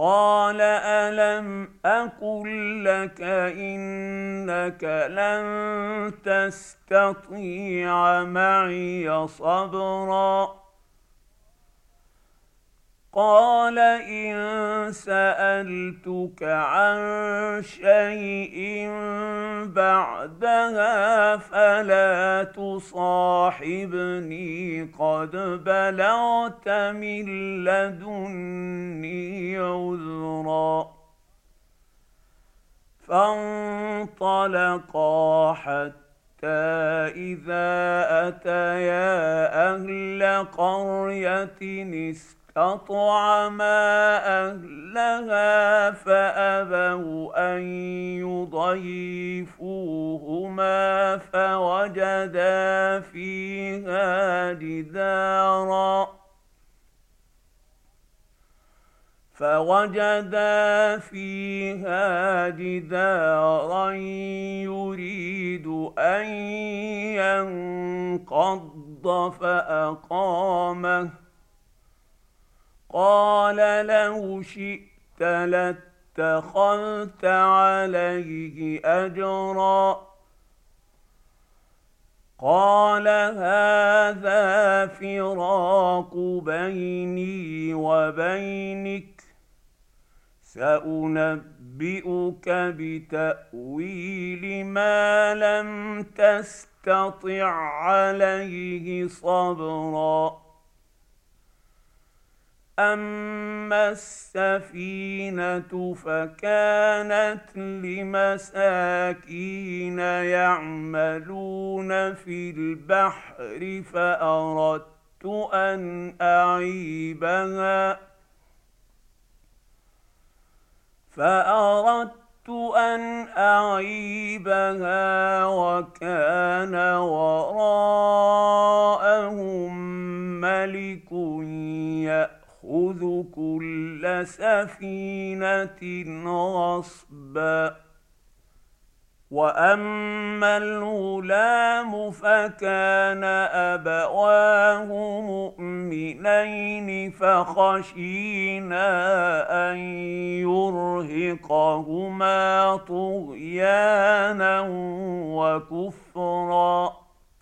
قال ألم أقل لك إنك لن تستطيع معي صبرا قال إن سألتك عن شيء بعدها فلا تصاحبني قد بلغت من لدني عذرا فانطلقا حتى إذا أتيا أهل قرية استطعما أهلها فأبوا أن يضيفوهما فوجدا فيها جدارا يريد أن ينقض فأقامه قال لو شئت لاتخذت عليه أجرا قال هذا فراق بيني وبينك سأنبئك بتأويل ما لم تستطع عليه صبرا أما السفينة فكانت لمساكين يعملون في البحر فأردت أن أعيبها وكان وراءهم ملك يأخذ كل سفينة غصبا وأما الغلام فكان أبواه مؤمنين فخشينا أن يرهقهما طغيانا وكفرا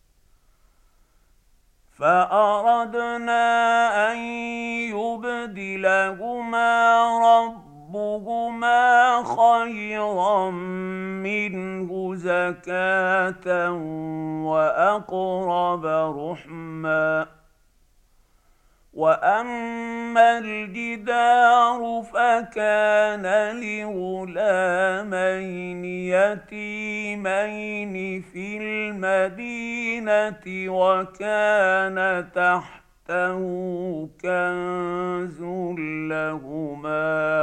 فأردنا أن يبدلهما ربهما خيرا منه زكاة وأقرب رحما وأما الجدار فكان لغلامين يتيمين في المدينة وكان تحته كنز لهما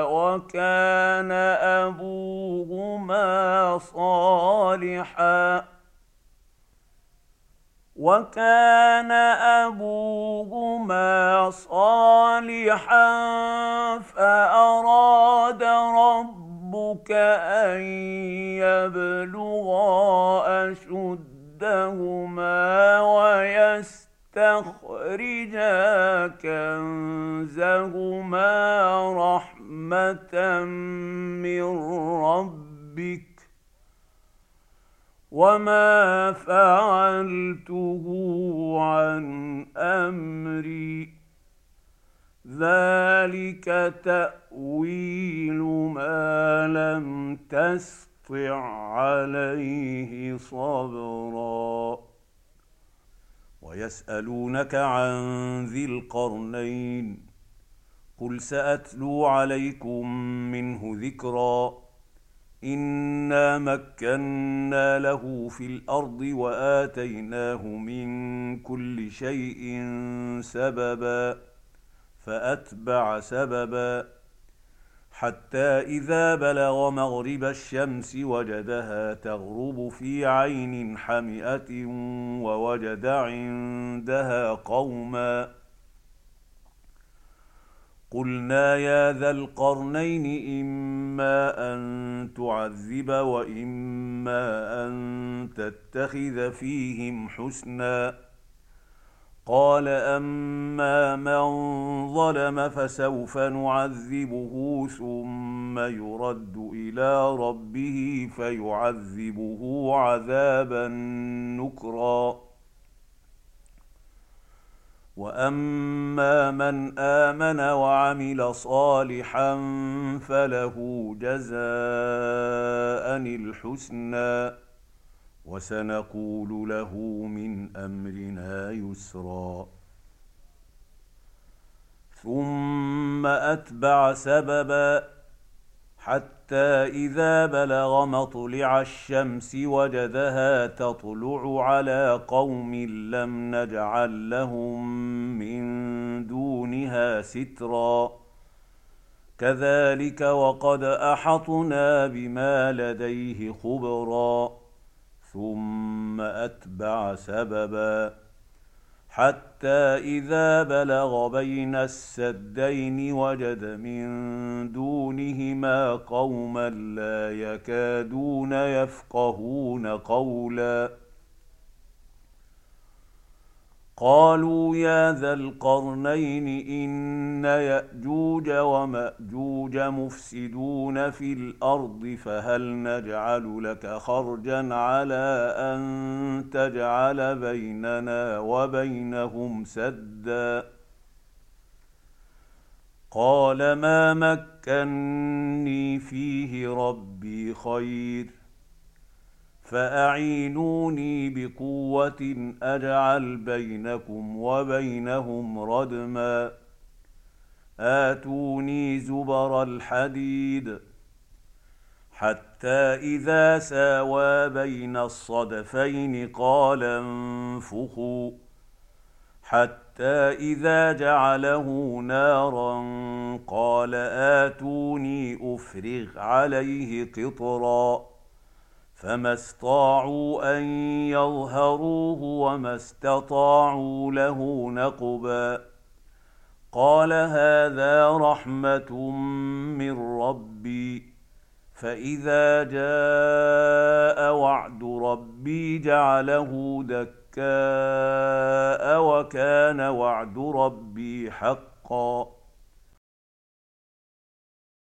وكان أبوهما صالحا فأراد ربك أن يبلغا أشدهما ويستخرجا كنزهما رحمة من ربك وما فعلته عن أمري ذلك تأويل ما لم تسطع عليه صبرا ويسألونك عن ذي القرنين قل سأتلو عليكم منه ذكرا إنا مكنا له في الأرض وآتيناه من كل شيء سببا فأتبع سببا حتى إذا بلغ مغرب الشمس وجدها تغرب في عين حمئة ووجد عندها قوما قلنا يا ذا القرنين إما أن تعذب وإما أن تتخذ فيهم حسنا قال أما من ظلم فسوف نعذبه ثم يرد إلى ربه فيعذبه عذابا نكرا وأما من آمن وعمل صالحا فله جزاء الحسنى وسنقول له من أمرنا يسرا ثم أتبع سببا حتى إذا بلغ مطلع الشمس وجدها تطلع على قوم لم نجعل لهم من دونها سترا كذلك وقد أحطنا بما لديه خبرا ثم أتبع سببا حتى إذا بلغ بين السدين وجد من دونهما قوما لا يكادون يفقهون قولا قالوا يا ذا القرنين إن يأجوج ومأجوج مفسدون في الأرض فهل نجعل لك خرجا على أن تجعل بيننا وبينهم سدا قال ما مكني فيه ربي خير فأعينوني بقوة أجعل بينكم وبينهم ردما آتوني زبر الحديد حتى إذا ساوى بين الصدفين قال انفخوا حتى إذا جعله نارا قال آتوني أفرغ عليه قطرا فما استطاعوا أن يظهروه وما استطاعوا له نقبا قال هذا رحمة من ربي فإذا جاء وعد ربي جعله دكاء وكان وعد ربي حقا